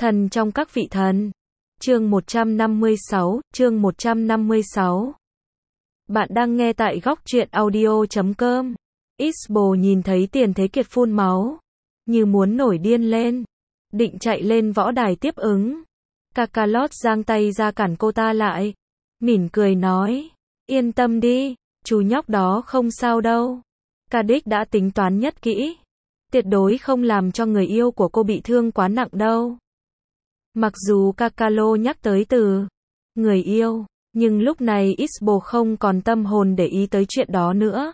Thần trong các vị thần. Chương 156, chương 156. Bạn đang nghe tại góc truyện audio.com. Isbo nhìn thấy Tiền Thế Kiệt phun máu, như muốn nổi điên lên, định chạy lên võ đài tiếp ứng. Kakarot giang tay ra cản cô ta lại, mỉm cười nói, yên tâm đi, chú nhóc đó không sao đâu. Cadix đã tính toán nhất kỹ, tuyệt đối không làm cho người yêu của cô bị thương quá nặng đâu. Mặc dù Kakalo nhắc tới từ người yêu, nhưng lúc này Isbo không còn tâm hồn để ý tới chuyện đó nữa.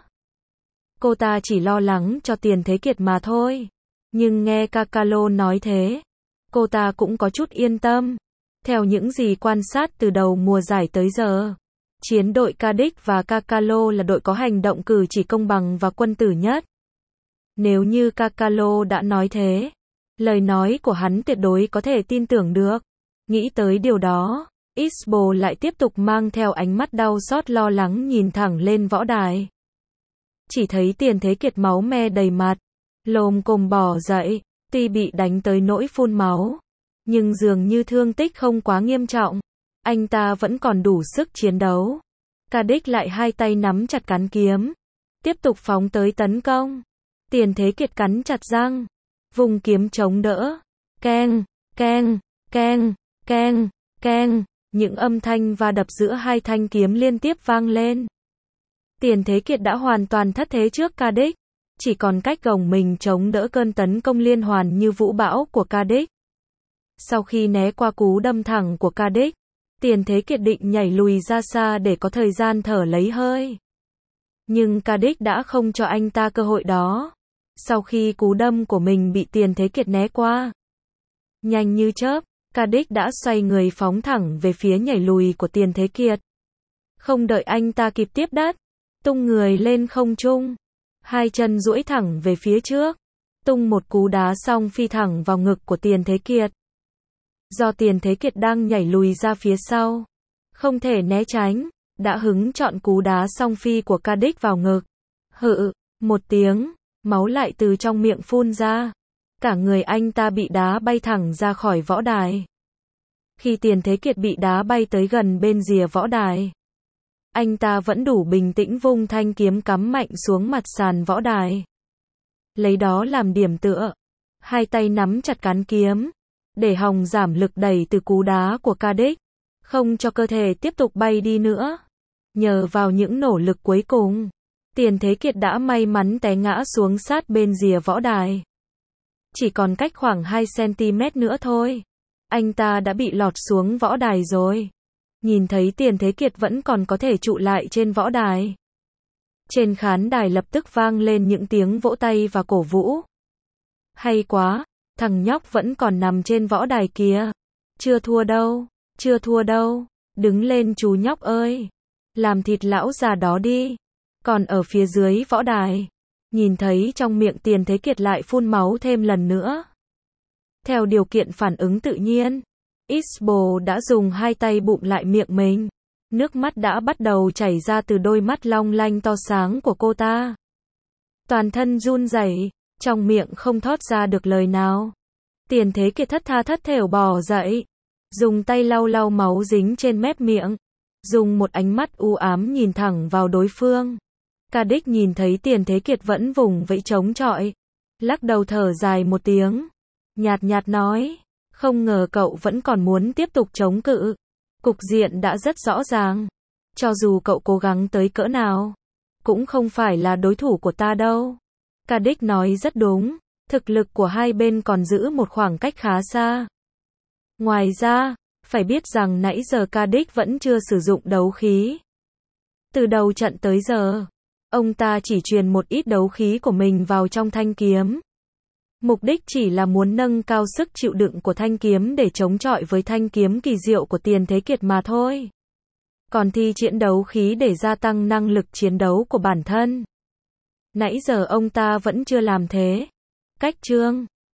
Cô ta chỉ lo lắng cho Tiền Thế Kiệt mà thôi. Nhưng nghe Kakalo nói thế, cô ta cũng có chút yên tâm. Theo những gì quan sát từ đầu mùa giải tới giờ, chiến đội Cadix và Kakalo là đội có hành động cử chỉ công bằng và quân tử nhất. Nếu như Kakalo đã nói thế, lời nói của hắn tuyệt đối có thể tin tưởng được. Nghĩ tới điều đó, Isbo lại tiếp tục mang theo ánh mắt đau xót lo lắng nhìn thẳng lên võ đài. Chỉ thấy Tiền Thế Kiệt máu me đầy mặt, lồm cồm bò dậy, tuy bị đánh tới nỗi phun máu, nhưng dường như thương tích không quá nghiêm trọng. Anh ta vẫn còn đủ sức chiến đấu. Cadix lại hai tay nắm chặt cán kiếm, tiếp tục phóng tới tấn công. Tiền Thế Kiệt cắn chặt răng, vùng kiếm chống đỡ. Keng, keng, keng, keng, keng, những âm thanh va đập giữa hai thanh kiếm liên tiếp vang lên. Tiền Thế Kiệt đã hoàn toàn thất thế trước Cadix, chỉ còn cách gồng mình chống đỡ cơn tấn công liên hoàn như vũ bão của Cadix. Sau khi né qua cú đâm thẳng của Cadix, Tiền Thế Kiệt định nhảy lùi ra xa để có thời gian thở lấy hơi. Nhưng Cadix đã không cho anh ta cơ hội đó. Sau khi cú đâm của mình bị Tiền Thế Kiệt né qua, nhanh như chớp, Cadix đã xoay người phóng thẳng về phía nhảy lùi của Tiền Thế Kiệt. Không đợi anh ta kịp tiếp đất, tung người lên không trung, hai chân duỗi thẳng về phía trước, tung một cú đá xong phi thẳng vào ngực của Tiền Thế Kiệt. Do Tiền Thế Kiệt đang nhảy lùi ra phía sau, không thể né tránh, đã hứng chọn cú đá song phi của Cadix vào ngực. Hự, một tiếng, máu lại từ trong miệng phun ra. Cả người anh ta bị đá bay thẳng ra khỏi võ đài. Khi Tiền Thế Kiệt bị đá bay tới gần bên rìa võ đài, anh ta vẫn đủ bình tĩnh vung thanh kiếm cắm mạnh xuống mặt sàn võ đài. Lấy đó làm điểm tựa, hai tay nắm chặt cán kiếm, để hòng giảm lực đẩy từ cú đá của Cadix, không cho cơ thể tiếp tục bay đi nữa. Nhờ vào những nỗ lực cuối cùng, Tiền Thế Kiệt đã may mắn té ngã xuống sát bên rìa võ đài. Chỉ còn cách khoảng 2 cm nữa thôi, anh ta đã bị lọt xuống võ đài rồi. Nhìn thấy Tiền Thế Kiệt vẫn còn có thể trụ lại trên võ đài, trên khán đài lập tức vang lên những tiếng vỗ tay và cổ vũ. Hay quá, thằng nhóc vẫn còn nằm trên võ đài kìa. Chưa thua đâu, chưa thua đâu, đứng lên chú nhóc ơi, làm thịt lão già đó đi. Còn ở phía dưới võ đài, nhìn thấy trong miệng Tiền Thế Kiệt lại phun máu thêm lần nữa. Theo điều kiện phản ứng tự nhiên, Isbo đã dùng hai tay bụm lại miệng mình. Nước mắt đã bắt đầu chảy ra từ đôi mắt long lanh to sáng của cô ta. Toàn thân run rẩy, trong miệng không thốt ra được lời nào. Tiền Thế Kiệt thất tha thất thểu bò dậy, dùng tay lau lau máu dính trên mép miệng, dùng một ánh mắt u ám nhìn thẳng vào đối phương. Cadix nhìn thấy Tiền Thế Kiệt vẫn vùng vẫy chống chọi, lắc đầu thở dài một tiếng, nhạt nhạt nói, không ngờ cậu vẫn còn muốn tiếp tục chống cự. Cục diện đã rất rõ ràng, cho dù cậu cố gắng tới cỡ nào, cũng không phải là đối thủ của ta đâu. Cadix nói rất đúng, thực lực của hai bên còn giữ một khoảng cách khá xa. Ngoài ra, phải biết rằng nãy giờ Cadix vẫn chưa sử dụng đấu khí. Từ đầu trận tới giờ, ông ta chỉ truyền một ít đấu khí của mình vào trong thanh kiếm. Mục đích chỉ là muốn nâng cao sức chịu đựng của thanh kiếm để chống chọi với thanh kiếm kỳ diệu của Tiền Thế Kiệt mà thôi. Còn thi triển đấu khí để gia tăng năng lực chiến đấu của bản thân, nãy giờ ông ta vẫn chưa làm thế. Cách chương